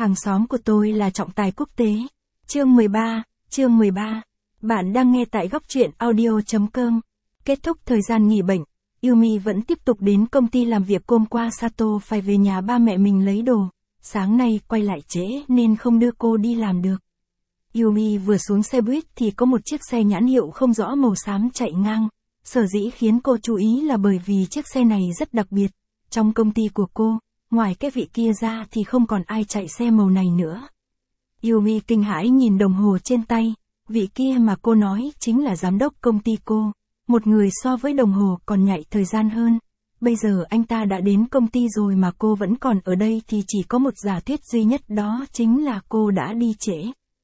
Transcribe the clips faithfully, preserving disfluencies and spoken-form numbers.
Hàng xóm của tôi là trọng tài quốc tế. Chương mười ba, chương mười ba. Bạn đang nghe tại góc truyện audio chấm com. Kết thúc thời gian nghỉ bệnh, Yumi vẫn tiếp tục đến công ty làm việc. Hôm qua Sato phải về nhà ba mẹ mình lấy đồ. Sáng nay quay lại trễ nên không đưa cô đi làm được. Yumi vừa xuống xe buýt thì có một chiếc xe nhãn hiệu không rõ màu xám chạy ngang. Sở dĩ khiến cô chú ý là bởi vì chiếc xe này rất đặc biệt. Trong công ty của cô, ngoài cái vị kia ra thì không còn ai chạy xe màu này nữa. Yumi kinh hãi nhìn đồng hồ trên tay. Vị kia mà cô nói chính là giám đốc công ty cô. Một người so với đồng hồ còn nhạy thời gian hơn. Bây giờ anh ta đã đến công ty rồi mà cô vẫn còn ở đây thì chỉ có một giả thuyết duy nhất, đó chính là cô đã đi trễ.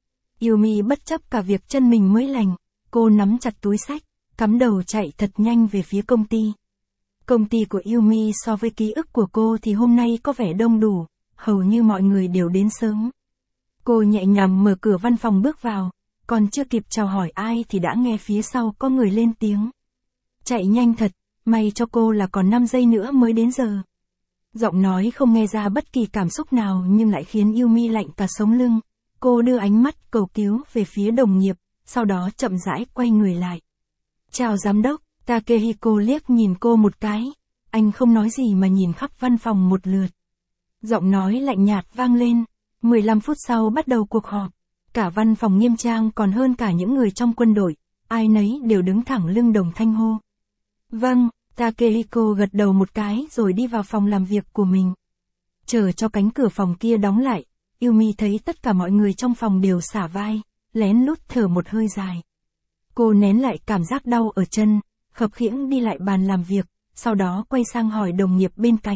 Yumi bất chấp cả việc chân mình mới lành. Cô nắm chặt túi xách, cắm đầu chạy thật nhanh về phía công ty. Công ty của Yumi so với ký ức của cô thì hôm nay có vẻ đông đủ, hầu như mọi người đều đến sớm. Cô nhẹ nhàng mở cửa văn phòng bước vào, còn chưa kịp chào hỏi ai thì đã nghe phía sau có người lên tiếng. Chạy nhanh thật, may cho cô là còn năm giây nữa mới đến giờ. Giọng nói không nghe ra bất kỳ cảm xúc nào nhưng lại khiến Yumi lạnh cả sống lưng. Cô đưa ánh mắt cầu cứu về phía đồng nghiệp, sau đó chậm rãi quay người lại. Chào giám đốc. Takehiko liếc nhìn cô một cái. Anh không nói gì mà nhìn khắp văn phòng một lượt. Giọng nói lạnh nhạt vang lên. mười lăm phút sau bắt đầu cuộc họp. Cả văn phòng nghiêm trang còn hơn cả những người trong quân đội. Ai nấy đều đứng thẳng lưng đồng thanh hô. Vâng, Takehiko gật đầu một cái rồi đi vào phòng làm việc của mình. Chờ cho cánh cửa phòng kia đóng lại, Yumi thấy tất cả mọi người trong phòng đều xả vai, lén lút thở một hơi dài. Cô nén lại cảm giác đau ở chân, khập khiễng đi lại bàn làm việc, sau đó quay sang hỏi đồng nghiệp bên cạnh.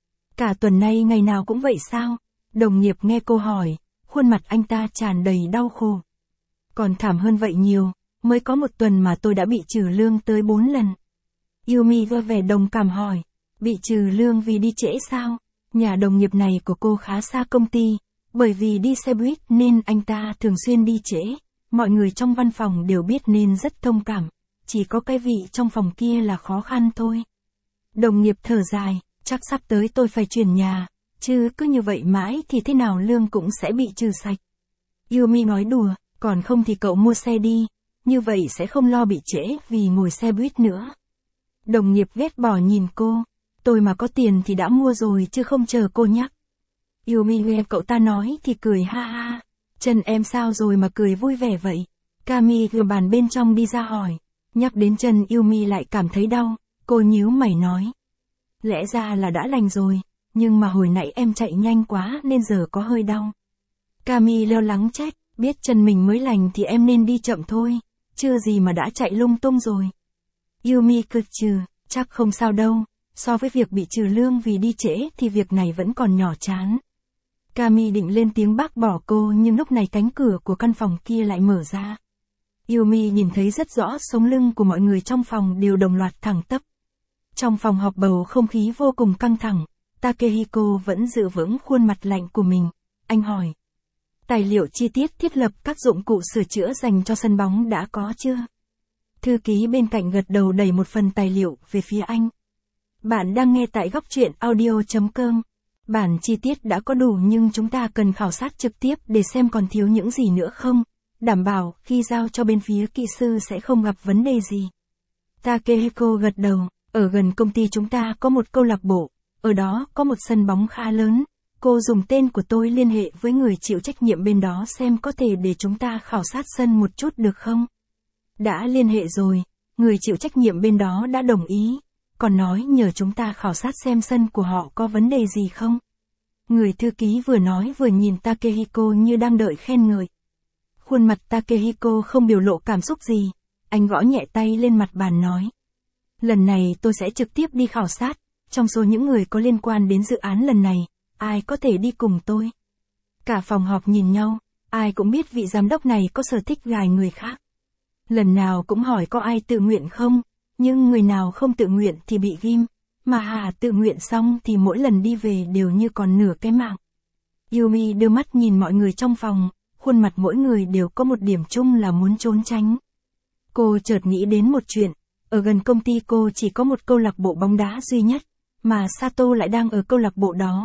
Cả tuần nay ngày nào cũng vậy sao? Đồng nghiệp nghe cô hỏi, khuôn mặt anh ta tràn đầy đau khổ. Còn thảm hơn vậy nhiều, mới có một tuần mà tôi đã bị trừ lương tới bốn lần. Yumi vơ vẻ đồng cảm hỏi, bị trừ lương vì đi trễ sao? Nhà đồng nghiệp này của cô khá xa công ty, bởi vì đi xe buýt nên anh ta thường xuyên đi trễ. Mọi người trong văn phòng đều biết nên rất thông cảm. Chỉ có cái vị trong phòng kia là khó khăn thôi. Đồng nghiệp thở dài, chắc sắp tới tôi phải chuyển nhà, chứ cứ như vậy mãi thì thế nào lương cũng sẽ bị trừ sạch. Yumi nói đùa, còn không thì cậu mua xe đi, như vậy sẽ không lo bị trễ vì ngồi xe buýt nữa. Đồng nghiệp ghét bỏ nhìn cô, tôi mà có tiền thì đã mua rồi chứ không chờ cô nhắc. Yumi nghe cậu ta nói thì cười ha ha, chân em sao rồi mà cười vui vẻ vậy? Kami từ bàn bên trong đi ra hỏi. Nhắc đến chân Yumi lại cảm thấy đau, cô nhíu mày nói. Lẽ ra là đã lành rồi, nhưng mà hồi nãy em chạy nhanh quá nên giờ có hơi đau. Kami lo lắng trách, biết chân mình mới lành thì em nên đi chậm thôi, chưa gì mà đã chạy lung tung rồi. Yumi cực trừ, chắc không sao đâu, so với việc bị trừ lương vì đi trễ thì việc này vẫn còn nhỏ chán. Kami định lên tiếng bác bỏ cô nhưng lúc này cánh cửa của căn phòng kia lại mở ra. Yumi nhìn thấy rất rõ sống lưng của mọi người trong phòng đều đồng loạt thẳng tắp. Trong phòng họp bầu không khí vô cùng căng thẳng, Takehiko vẫn giữ vững khuôn mặt lạnh của mình. Anh hỏi. Tài liệu chi tiết thiết lập các dụng cụ sửa chữa dành cho sân bóng đã có chưa? Thư ký bên cạnh gật đầu đẩy một phần tài liệu về phía anh. Bạn đang nghe tại góc truyện audio chấm com. Bản chi tiết đã có đủ nhưng chúng ta cần khảo sát trực tiếp để xem còn thiếu những gì nữa không. Đảm bảo khi giao cho bên phía kỹ sư sẽ không gặp vấn đề gì. Takehiko gật đầu, ở gần công ty chúng ta có một câu lạc bộ, ở đó có một sân bóng khá lớn. Cô dùng tên của tôi liên hệ với người chịu trách nhiệm bên đó xem có thể để chúng ta khảo sát sân một chút được không? Đã liên hệ rồi, người chịu trách nhiệm bên đó đã đồng ý, còn nói nhờ chúng ta khảo sát xem sân của họ có vấn đề gì không? Người thư ký vừa nói vừa nhìn Takehiko như đang đợi khen ngợi. Khuôn mặt Takehiko không biểu lộ cảm xúc gì, anh gõ nhẹ tay lên mặt bàn nói. Lần này tôi sẽ trực tiếp đi khảo sát, trong số những người có liên quan đến dự án lần này, ai có thể đi cùng tôi? Cả phòng họp nhìn nhau, ai cũng biết vị giám đốc này có sở thích gài người khác. Lần nào cũng hỏi có ai tự nguyện không, nhưng người nào không tự nguyện thì bị ghim, mà hà tự nguyện xong thì mỗi lần đi về đều như còn nửa cái mạng. Yumi đưa mắt nhìn mọi người trong phòng. Khuôn mặt mỗi người đều có một điểm chung là muốn trốn tránh. Cô chợt nghĩ đến một chuyện, ở gần công ty cô chỉ có một câu lạc bộ bóng đá duy nhất, mà Sato lại đang ở câu lạc bộ đó.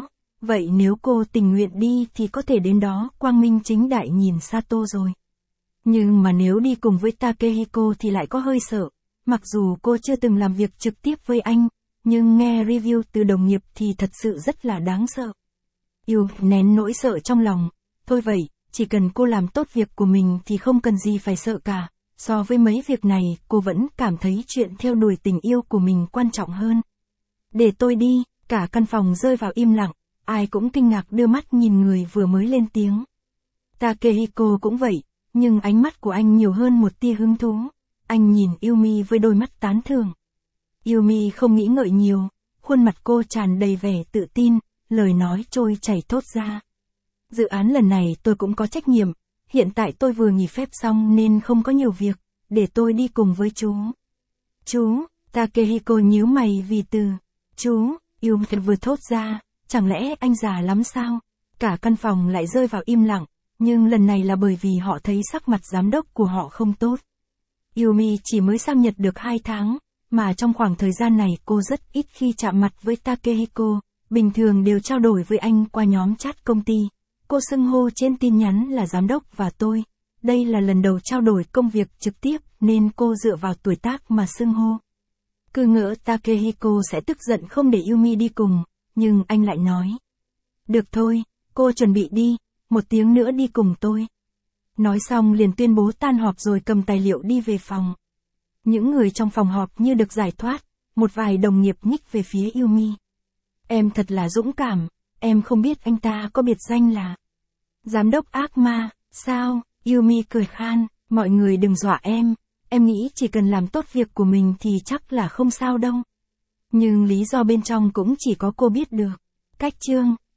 Vậy nếu cô tình nguyện đi thì có thể đến đó quang minh chính đại nhìn Sato rồi. Nhưng mà nếu đi cùng với Takehiko thì lại có hơi sợ. Mặc dù cô chưa từng làm việc trực tiếp với anh, nhưng nghe review từ đồng nghiệp thì thật sự rất là đáng sợ. Yêu nén nỗi sợ trong lòng. Thôi vậy, chỉ cần cô làm tốt việc của mình thì không cần gì phải sợ cả. So với mấy việc này, cô vẫn cảm thấy chuyện theo đuổi tình yêu của mình quan trọng hơn. Để tôi đi, cả căn phòng rơi vào im lặng, ai cũng kinh ngạc đưa mắt nhìn người vừa mới lên tiếng. Takehiko cũng vậy, nhưng ánh mắt của anh nhiều hơn một tia hứng thú. Anh nhìn Yumi với đôi mắt tán thưởng. Yumi không nghĩ ngợi nhiều, khuôn mặt cô tràn đầy vẻ tự tin, lời nói trôi chảy thốt ra. Dự án lần này tôi cũng có trách nhiệm, hiện tại tôi vừa nghỉ phép xong nên không có nhiều việc, để tôi đi cùng với chú. Chú, Takehiko nhíu mày vì từ chú, Yumi vừa thốt ra, chẳng lẽ anh già lắm sao? Cả căn phòng lại rơi vào im lặng, nhưng lần này là bởi vì họ thấy sắc mặt giám đốc của họ không tốt. Yumi chỉ mới sang Nhật được hai tháng, mà trong khoảng thời gian này cô rất ít khi chạm mặt với Takehiko, bình thường đều trao đổi với anh qua nhóm chat công ty. Cô xưng hô trên tin nhắn là giám đốc và tôi. Đây là lần đầu trao đổi công việc trực tiếp nên cô dựa vào tuổi tác mà xưng hô. Cứ ngỡ Takehiko sẽ tức giận không để Yumi đi cùng, nhưng anh lại nói. Được thôi, cô chuẩn bị đi, một tiếng nữa đi cùng tôi. Nói xong liền tuyên bố tan họp rồi cầm tài liệu đi về phòng. Những người trong phòng họp như được giải thoát, một vài đồng nghiệp nhích về phía Yumi. Em thật là dũng cảm, em không biết anh ta có biệt danh là giám đốc ác ma, sao? Yumi cười khan, mọi người đừng dọa em, em nghĩ chỉ cần làm tốt việc của mình thì chắc là không sao đâu. Nhưng lý do bên trong cũng chỉ có cô biết được. Cách chương